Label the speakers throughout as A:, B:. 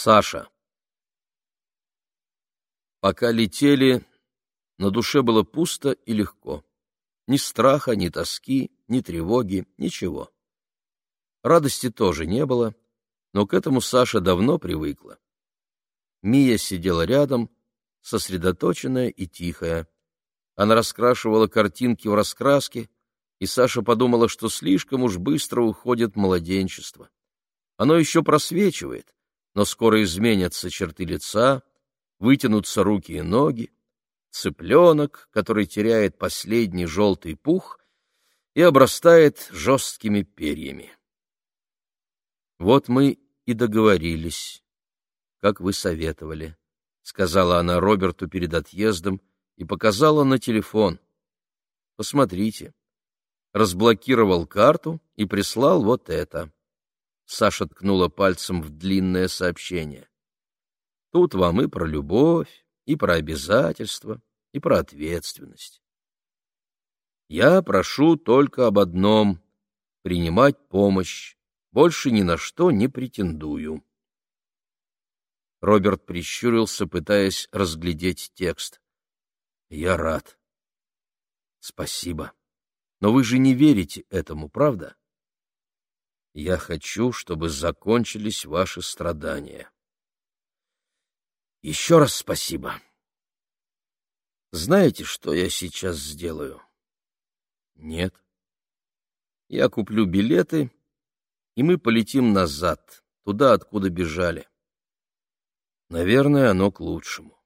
A: Саша. Пока летели, на душе было пусто и легко. Ни страха, ни тоски, ни тревоги, ничего. Радости тоже не было, но к этому Саша давно привыкла. Мия сидела рядом, сосредоточенная и тихая. Она раскрашивала картинки в раскраске, и Саша подумала, что слишком уж быстро уходит младенчество. Оно еще просвечивает, но скоро изменятся черты лица, вытянутся руки и ноги, цыпленок, который теряет последний желтый пух и обрастает жесткими перьями. «Вот мы и договорились, как вы советовали», — сказала она Роберту перед отъездом и показала на телефон. «Посмотрите». Разблокировал карту и прислал вот это. Саша ткнула пальцем в длинное сообщение. Тут вам и про любовь, и про обязательства, и про ответственность. Я прошу только об одном — принимать помощь. Больше ни на что не претендую. Роберт прищурился, пытаясь разглядеть текст. Я рад. Спасибо. Но вы же не верите этому, правда? Я хочу, чтобы закончились ваши страдания. Еще раз спасибо. Знаете, что я сейчас сделаю? Нет. Я куплю билеты, и мы полетим назад, туда, откуда бежали. Наверное, оно к лучшему.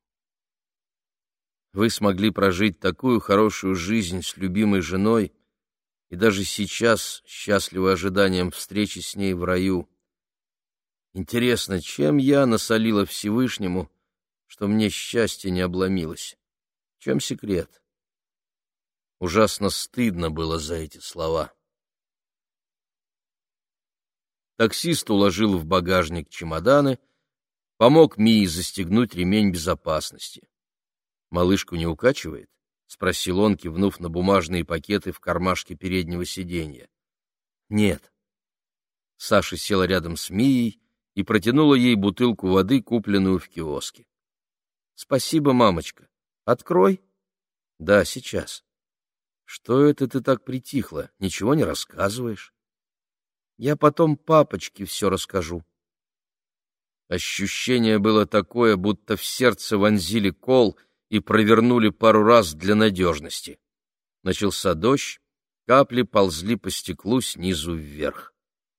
A: Вы смогли прожить такую хорошую жизнь с любимой женой, и даже сейчас счастливы ожиданием встречи с ней в раю. Интересно, чем я насолила Всевышнему, что мне счастье не обломилось? В чем секрет? Ужасно стыдно было за эти слова. Таксист уложил в багажник чемоданы, помог Мии застегнуть ремень безопасности. «Малышку не укачивает?» — спросил он, кивнув на бумажные пакеты в кармашке переднего сиденья. «Нет». Саша села рядом с Мией и протянула ей бутылку воды, купленную в киоске. «Спасибо, мамочка. Открой?» «Да, сейчас». «Что это ты так притихла? Ничего не рассказываешь?» «Я потом папочке все расскажу». Ощущение было такое, будто в сердце вонзили кол и провернули пару раз для надежности. Начался дождь, капли ползли по стеклу снизу вверх.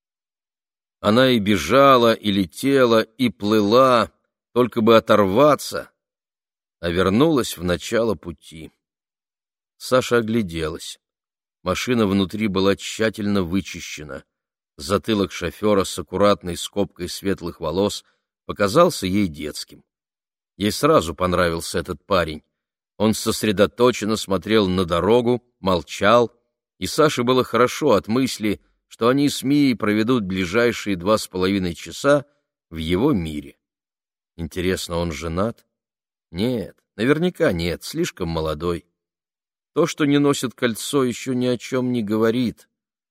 A: Она и бежала, и летела, и плыла, только бы оторваться, а вернулась в начало пути. Саша огляделась. Машина внутри была тщательно вычищена. Затылок шофера с аккуратной скобкой светлых волос показался ей детским. Ей сразу понравился этот парень. Он сосредоточенно смотрел на дорогу, молчал, и Саше было хорошо от мысли, что они с Мией проведут ближайшие 2,5 часа в его мире. Интересно, он женат? Нет, наверняка нет, слишком молодой. То, что не носит кольцо, еще ни о чем не говорит.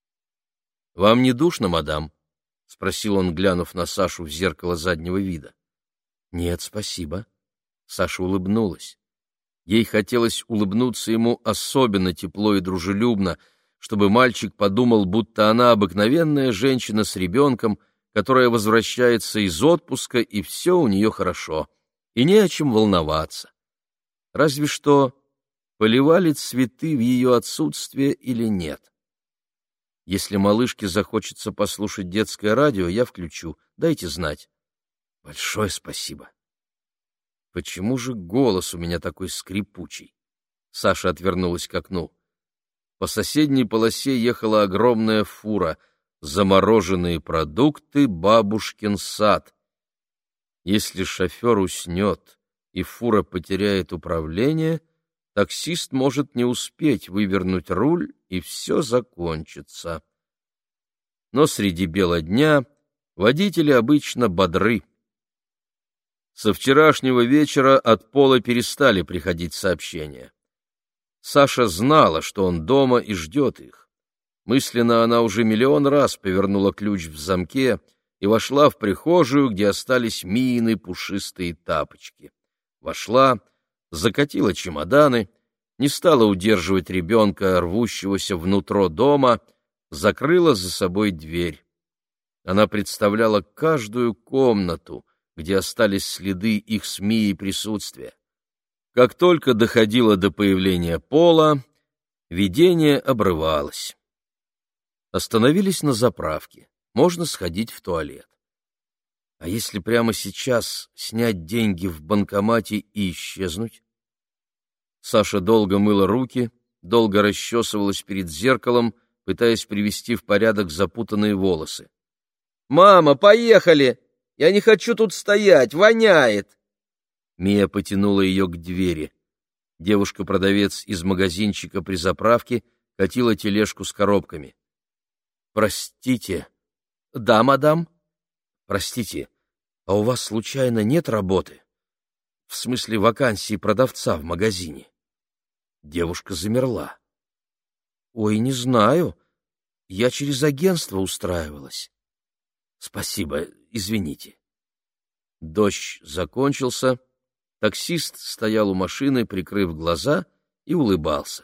A: — Вам не душно, мадам? — спросил он, глянув на Сашу в зеркало заднего вида. — Нет, спасибо. Саша улыбнулась. Ей хотелось улыбнуться ему особенно тепло и дружелюбно, чтобы мальчик подумал, будто она обыкновенная женщина с ребенком, которая возвращается из отпуска, и все у нее хорошо, и не о чем волноваться. Разве что поливали цветы в ее отсутствие или нет. Если малышке захочется послушать детское радио, я включу. Дайте знать. Большое спасибо. Почему же голос у меня такой скрипучий? Саша отвернулась к окну. По соседней полосе ехала огромная фура. Замороженные продукты, бабушкин сад. Если шофер уснет и фура потеряет управление, таксист может не успеть вывернуть руль, и все закончится. Но среди бела дня водители обычно бодры. Со вчерашнего вечера от Пола перестали приходить сообщения. Саша знала, что он дома и ждет их. Мысленно она уже миллион раз повернула ключ в замке, и вошла в прихожую, где остались Миины пушистые тапочки. Вошла, закатила чемоданы, не стала удерживать ребенка, рвущегося внутрь дома, закрыла за собой дверь. Она представляла каждую комнату, где остались следы их с Мией присутствия. Как только доходило до появления Пола, видение обрывалось. Остановились на заправке. Можно сходить в туалет. А если прямо сейчас снять деньги в банкомате и исчезнуть? Саша долго мыла руки, долго расчесывалась перед зеркалом, пытаясь привести в порядок запутанные волосы. «Мама, поехали! Я не хочу тут стоять, воняет!» Мия потянула ее к двери. Девушка-продавец из магазинчика при заправке катила тележку с коробками. «Простите». «Да, мадам?» «Простите, а у вас случайно нет работы? В смысле вакансии продавца в магазине?» Девушка замерла. «Ой, не знаю. Я через агентство устраивалась». «Спасибо, извините». Дождь закончился. Таксист стоял у машины, прикрыв глаза, и улыбался.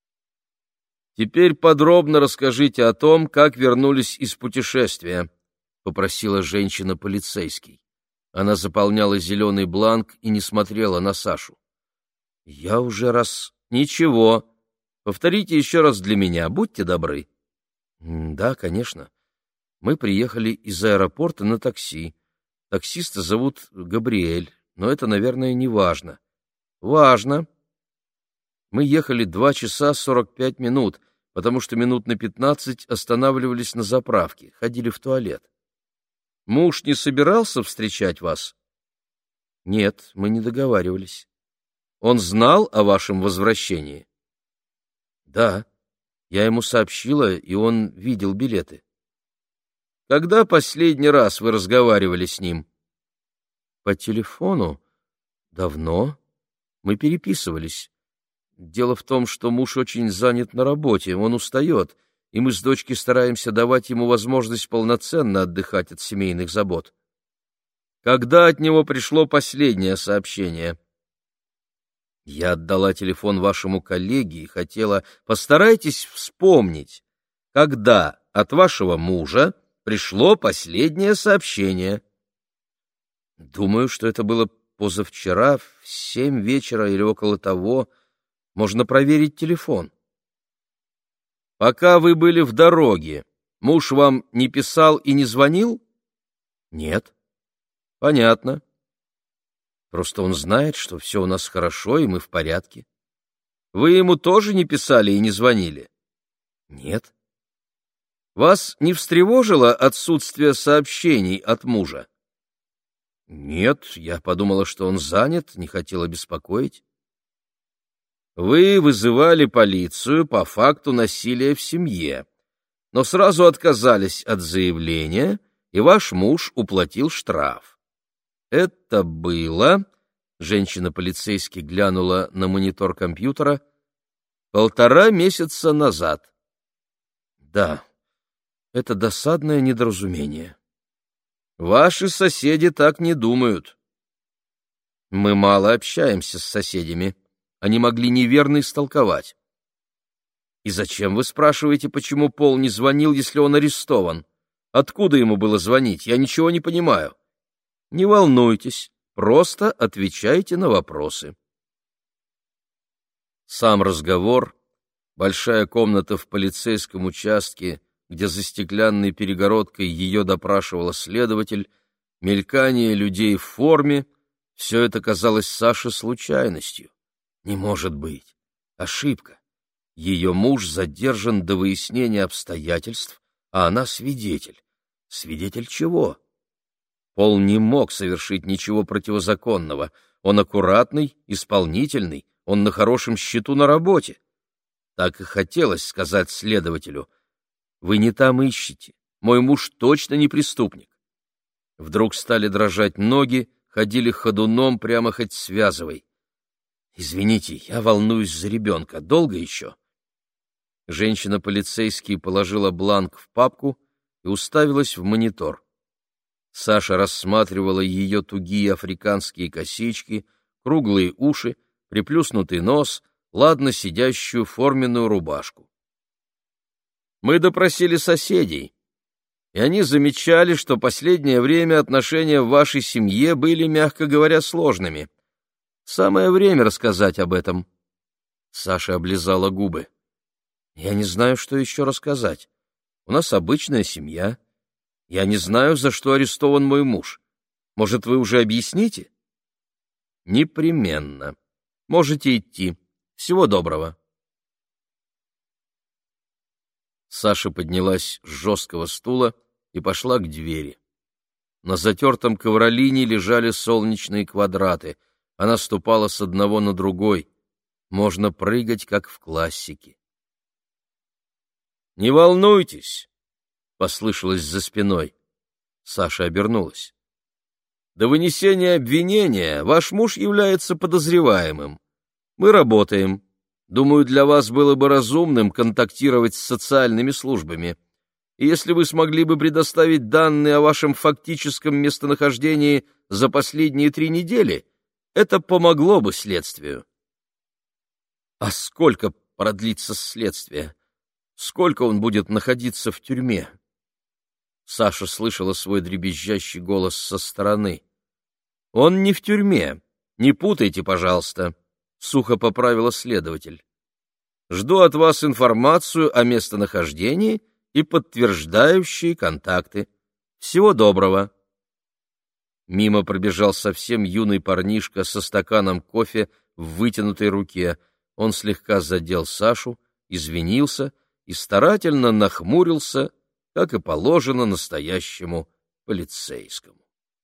A: «Теперь подробно расскажите о том, как вернулись из путешествия», — попросила женщина-полицейский. Она заполняла зеленый бланк и не смотрела на Сашу. «Я уже раз...» «Ничего. Повторите еще раз для меня, будьте добры». «Да, конечно. Мы приехали из аэропорта на такси. Таксиста зовут Габриэль, но это, наверное, не важно». «Важно. Мы ехали 2 часа 45 минут, потому что минут на 15 останавливались на заправке, ходили в туалет. Муж не собирался встречать вас?» «Нет, мы не договаривались». «Он знал о вашем возвращении?» «Да, я ему сообщила, и он видел билеты». «Когда последний раз вы разговаривали с ним?» «По телефону? Давно. Мы переписывались. Дело в том, что муж очень занят на работе, он устает, и мы с дочкой стараемся давать ему возможность полноценно отдыхать от семейных забот». «Когда от него пришло последнее сообщение?» «Я отдала телефон вашему коллеге и хотела... Постарайтесь вспомнить, когда от вашего мужа пришло последнее сообщение». «Думаю, что это было позавчера в 7 вечера или около того. Можно проверить телефон». «Пока вы были в дороге, муж вам не писал и не звонил?» «Нет». «Понятно. Просто он знает, что все у нас хорошо, и мы в порядке». «Вы ему тоже не писали и не звонили?» «Нет». «Вас не встревожило отсутствие сообщений от мужа?» «Нет, я подумала, что он занят, не хотела беспокоить». «Вы вызывали полицию по факту насилия в семье, но сразу отказались от заявления, и ваш муж уплатил штраф. Это было...» Женщина-полицейский глянула на монитор компьютера. «1,5 месяца назад». «Да, это досадное недоразумение». «Ваши соседи так не думают». «Мы мало общаемся с соседями. Они могли неверно истолковать». «И зачем вы спрашиваете, почему Пол не звонил, если он арестован? Откуда ему было звонить? Я ничего не понимаю». «Не волнуйтесь, просто отвечайте на вопросы». Сам разговор, большая комната в полицейском участке, где за стеклянной перегородкой ее допрашивала следователь, мелькание людей в форме — все это казалось Саше случайностью. Не может быть. Ошибка. Ее муж задержан до выяснения обстоятельств, а она свидетель. Свидетель чего? Пол не мог совершить ничего противозаконного. Он аккуратный, исполнительный, он на хорошем счету на работе. Так и хотелось сказать следователю: «Вы не там ищете. Мой муж точно не преступник». Вдруг стали дрожать ноги, ходили ходуном, прямо хоть связывай. «Извините, я волнуюсь за ребенка. Долго еще?» Женщина-полицейский положила бланк в папку и уставилась в монитор. Саша рассматривала ее тугие африканские косички, круглые уши, приплюснутый нос, ладно сидящую форменную рубашку. Мы допросили соседей, и они замечали, что последнее время отношения в вашей семье были, мягко говоря, сложными. Самое время рассказать об этом. Саша облизала губы. Я не знаю, что еще рассказать. У нас обычная семья. Я не знаю, за что арестован мой муж. Может, вы уже объясните? Непременно. Можете идти. Всего доброго. Саша поднялась с жесткого стула и пошла к двери. На затертом ковролине лежали солнечные квадраты. Она ступала с одного на другой. Можно прыгать, как в классике. «Не волнуйтесь!» — послышалось за спиной. Саша обернулась. «До вынесения обвинения ваш муж является подозреваемым. Мы работаем. Думаю, для вас было бы разумным контактировать с социальными службами. И если вы смогли бы предоставить данные о вашем фактическом местонахождении за последние 3 недели, это помогло бы следствию». «А сколько продлится следствие? Сколько он будет находиться в тюрьме?» Саша слышала свой дребезжащий голос со стороны. «Он не в тюрьме. Не путайте, пожалуйста», — сухо поправила следователь. «Жду от вас информацию о местонахождении и подтверждающие контакты. Всего доброго». Мимо пробежал совсем юный парнишка со стаканом кофе в вытянутой руке. Он слегка задел Сашу, извинился и старательно нахмурился, как и положено настоящему полицейскому.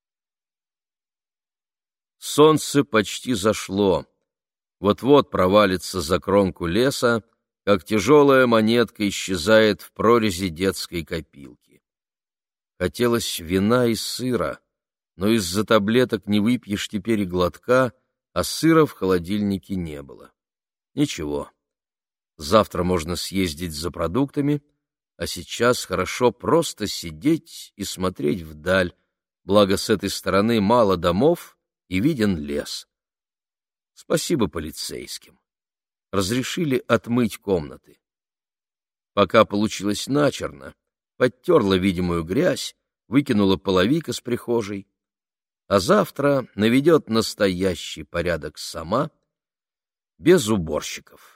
A: Солнце почти зашло. Вот-вот провалится за кромку леса, как тяжелая монетка исчезает в прорези детской копилки. Хотелось вина и сыра, но из-за таблеток не выпьешь теперь и глотка, а сыра в холодильнике не было. Ничего, завтра можно съездить за продуктами, а сейчас хорошо просто сидеть и смотреть вдаль, благо с этой стороны мало домов и виден лес. Спасибо полицейским. Разрешили отмыть комнаты. Пока получилось начерно, подтерла видимую грязь, выкинула половик из прихожей, а завтра наведет настоящий порядок сама, без уборщиков.